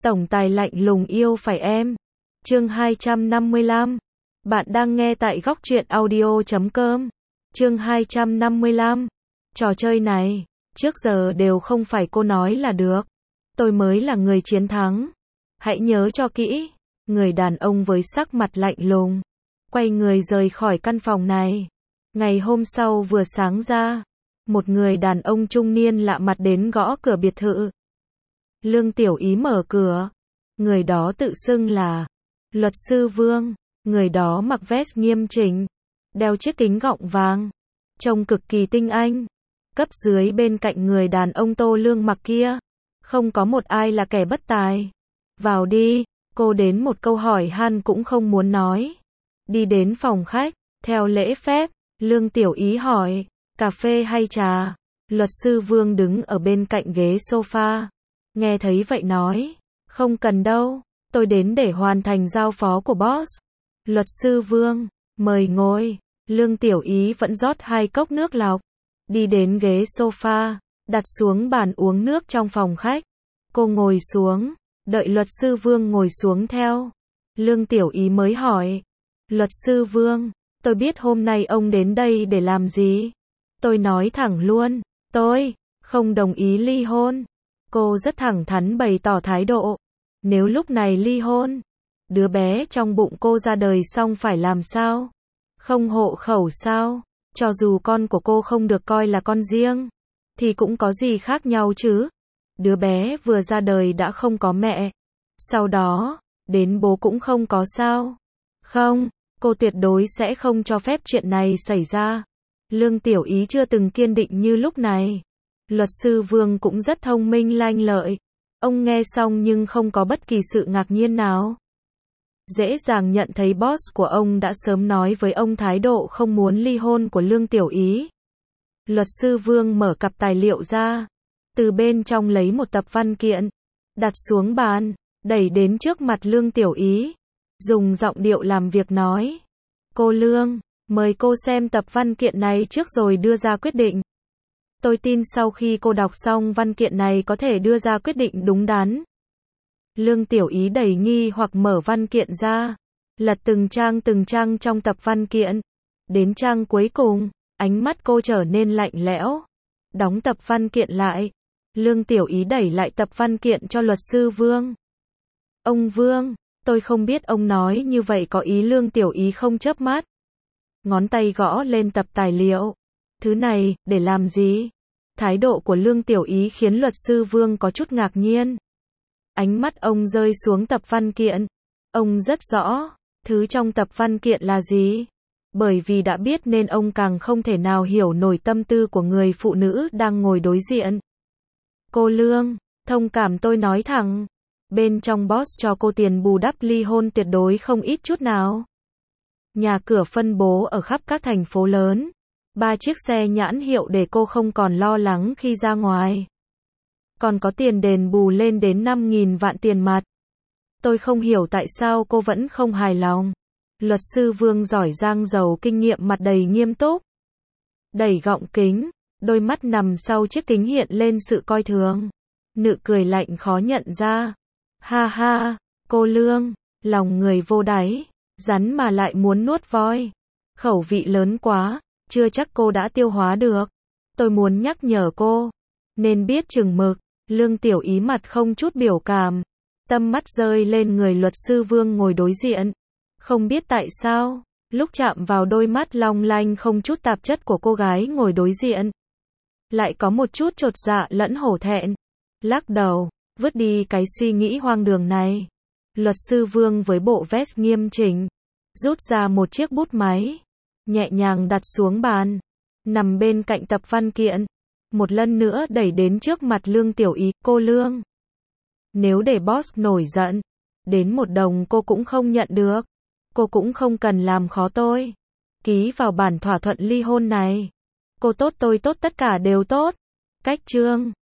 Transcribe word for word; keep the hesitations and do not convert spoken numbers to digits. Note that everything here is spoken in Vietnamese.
Tổng tài lạnh lùng yêu phải em. Chương hai trăm năm mươi lăm. Bạn đang nghe tại góc truyện audio chấm com. Chương hai trăm năm mươi lăm. Trò chơi này, trước giờ đều không phải cô nói là được. Tôi mới là người chiến thắng. Hãy nhớ cho kỹ. Người đàn ông với sắc mặt lạnh lùng quay người rời khỏi căn phòng này. Ngày hôm sau vừa sáng ra, một người đàn ông trung niên lạ mặt đến gõ cửa biệt thự. Lương Tiểu Ý mở cửa. Người đó tự xưng là luật sư Vương. Người đó mặc vest nghiêm chỉnh, đeo chiếc kính gọng vàng, trông cực kỳ tinh anh. Cấp dưới bên cạnh người đàn ông Tô Lương mặc kia, không có một ai là kẻ bất tài. Vào đi, cô đến một câu hỏi han cũng không muốn nói. Đi đến phòng khách, theo lễ phép, Lương Tiểu Ý hỏi, cà phê hay trà? Luật sư Vương đứng ở bên cạnh ghế sofa. Nghe thấy vậy nói, không cần đâu, tôi đến để hoàn thành giao phó của boss. Luật sư Vương, mời ngồi. Lương Tiểu Ý vẫn rót hai cốc nước lọc, đi đến ghế sofa, đặt xuống bàn uống nước trong phòng khách. Cô ngồi xuống, đợi luật sư Vương ngồi xuống theo. Lương Tiểu Ý mới hỏi, luật sư Vương, tôi biết hôm nay ông đến đây để làm gì. Tôi nói thẳng luôn, tôi không đồng ý ly hôn. Cô rất thẳng thắn bày tỏ thái độ. Nếu lúc này ly hôn, đứa bé trong bụng cô ra đời xong phải làm sao? Không hộ khẩu sao? Cho dù con của cô không được coi là con riêng, thì cũng có gì khác nhau chứ? Đứa bé vừa ra đời đã không có mẹ, sau đó, đến bố cũng không có sao? Không, cô tuyệt đối sẽ không cho phép chuyện này xảy ra. Lương Tiểu Ý chưa từng kiên định như lúc này. Luật sư Vương cũng rất thông minh lanh lợi. Ông nghe xong nhưng không có bất kỳ sự ngạc nhiên nào. Dễ dàng nhận thấy boss của ông đã sớm nói với ông thái độ không muốn ly hôn của Lương Tiểu Ý. Luật sư Vương mở cặp tài liệu ra, từ bên trong lấy một tập văn kiện, đặt xuống bàn, đẩy đến trước mặt Lương Tiểu Ý, dùng giọng điệu làm việc nói, cô Lương, mời cô xem tập văn kiện này trước rồi đưa ra quyết định. Tôi tin sau khi cô đọc xong văn kiện này có thể đưa ra quyết định đúng đắn. Lương Tiểu Ý đầy nghi hoặc mở văn kiện ra, lật từng trang từng trang trong tập văn kiện. Đến trang cuối cùng, ánh mắt cô trở nên lạnh lẽo. Đóng tập văn kiện lại. Lương Tiểu Ý đẩy lại tập văn kiện cho luật sư Vương. Ông Vương, tôi không biết ông nói như vậy có ý. Lương Tiểu Ý không chớp mắt, ngón tay gõ lên tập tài liệu. Thứ này, để làm gì? Thái độ của Lương Tiểu Ý khiến luật sư Vương có chút ngạc nhiên. Ánh mắt ông rơi xuống tập văn kiện. Ông rất rõ, thứ trong tập văn kiện là gì. Bởi vì đã biết nên ông càng không thể nào hiểu nổi tâm tư của người phụ nữ đang ngồi đối diện. Cô Lương, thông cảm tôi nói thẳng. Bên trong boss cho cô tiền bù đắp ly hôn tuyệt đối không ít chút nào. Nhà cửa phân bố ở khắp các thành phố lớn. Ba chiếc xe nhãn hiệu để cô không còn lo lắng khi ra ngoài. Còn có tiền đền bù lên đến năm nghìn vạn tiền mặt. Tôi không hiểu tại sao cô vẫn không hài lòng. Luật sư Vương giỏi giang giàu kinh nghiệm mặt đầy nghiêm túc. Đẩy gọng kính, đôi mắt nằm sau chiếc kính hiện lên sự coi thường. Nụ cười lạnh khó nhận ra. Ha ha, cô Lương, lòng người vô đáy, rắn mà lại muốn nuốt voi. Khẩu vị lớn quá, chưa chắc cô đã tiêu hóa được. Tôi muốn nhắc nhở cô, nên biết chừng mực. Lương Tiểu Ý mặt không chút biểu cảm, tâm mắt rơi lên người luật sư Vương ngồi đối diện. Không biết tại sao, lúc chạm vào đôi mắt long lanh không chút tạp chất của cô gái ngồi đối diện, lại có một chút chột dạ lẫn hổ thẹn. Lắc đầu, vứt đi cái suy nghĩ hoang đường này. Luật sư Vương với bộ vest nghiêm chỉnh, rút ra một chiếc bút máy, nhẹ nhàng đặt xuống bàn, nằm bên cạnh tập văn kiện. Một lần nữa đẩy đến trước mặt Lương Tiểu Ý, cô Lương. Nếu để boss nổi giận, đến một đồng cô cũng không nhận được. Cô cũng không cần làm khó tôi. Ký vào bản thỏa thuận ly hôn này. Cô tốt tôi tốt tất cả đều tốt. Cách chương.